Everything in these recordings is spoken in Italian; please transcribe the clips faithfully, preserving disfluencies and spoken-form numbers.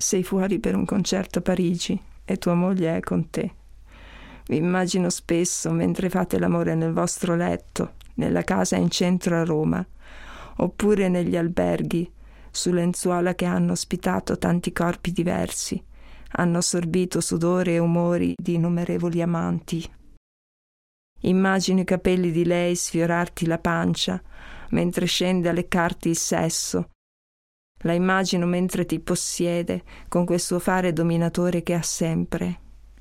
sei fuori per un concerto a Parigi e tua moglie è con te. Vi immagino spesso mentre fate l'amore nel vostro letto, nella casa in centro a Roma, oppure negli alberghi, su lenzuola che hanno ospitato tanti corpi diversi, hanno assorbito sudore e umori di innumerevoli amanti. Immagino i capelli di lei sfiorarti la pancia mentre scende a leccarti il sesso. La immagino mentre ti possiede con quel suo fare dominatore che ha sempre.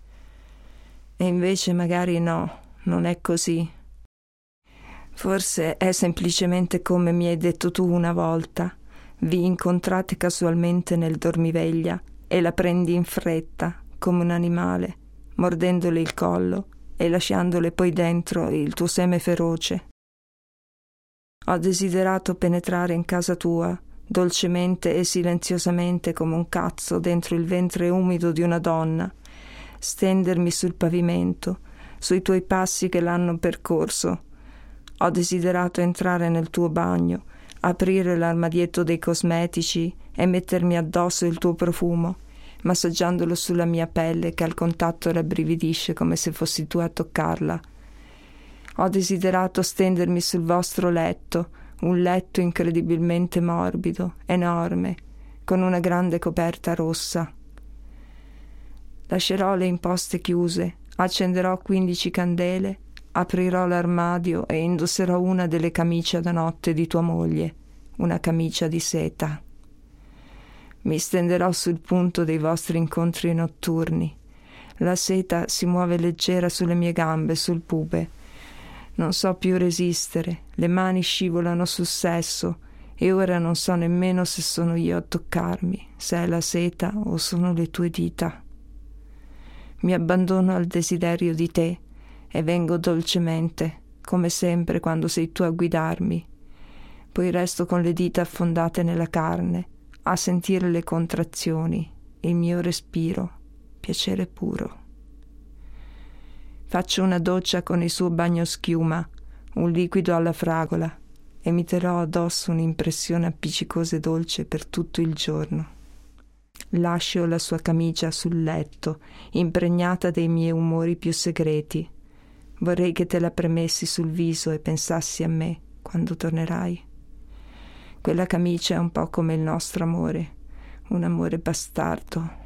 E invece magari no, non è così. Forse è semplicemente come mi hai detto tu una volta. Vi incontrate casualmente nel dormiveglia e la prendi in fretta, come un animale, mordendole il collo e lasciandole poi dentro il tuo seme feroce. Ho desiderato penetrare in casa tua, dolcemente e silenziosamente come un cazzo dentro il ventre umido di una donna, stendermi sul pavimento, sui tuoi passi che l'hanno percorso. Ho desiderato entrare nel tuo bagno, aprire l'armadietto dei cosmetici e mettermi addosso il tuo profumo, massaggiandolo sulla mia pelle che al contatto rabbrividisce come se fossi tu a toccarla. Ho desiderato stendermi sul vostro letto, un letto incredibilmente morbido, enorme, con una grande coperta rossa. Lascerò le imposte chiuse, accenderò quindici candele, aprirò l'armadio e indosserò una delle camicie da notte di tua moglie, una camicia di seta. Mi stenderò sul punto dei vostri incontri notturni. La seta si muove leggera sulle mie gambe, sul pube. Non so più resistere, le mani scivolano sul sesso e ora non so nemmeno se sono io a toccarmi, se è la seta o sono le tue dita. Mi abbandono al desiderio di te e vengo dolcemente, come sempre quando sei tu a guidarmi. Poi resto con le dita affondate nella carne, a sentire le contrazioni, il mio respiro, piacere puro. Faccio una doccia con il suo bagno schiuma, un liquido alla fragola, e mi terrò addosso un'impressione appiccicosa e dolce per tutto il giorno. Lascio la sua camicia sul letto, impregnata dei miei umori più segreti. Vorrei che te la premessi sul viso e pensassi a me quando tornerai. Quella camicia è un po' come il nostro amore, un amore bastardo,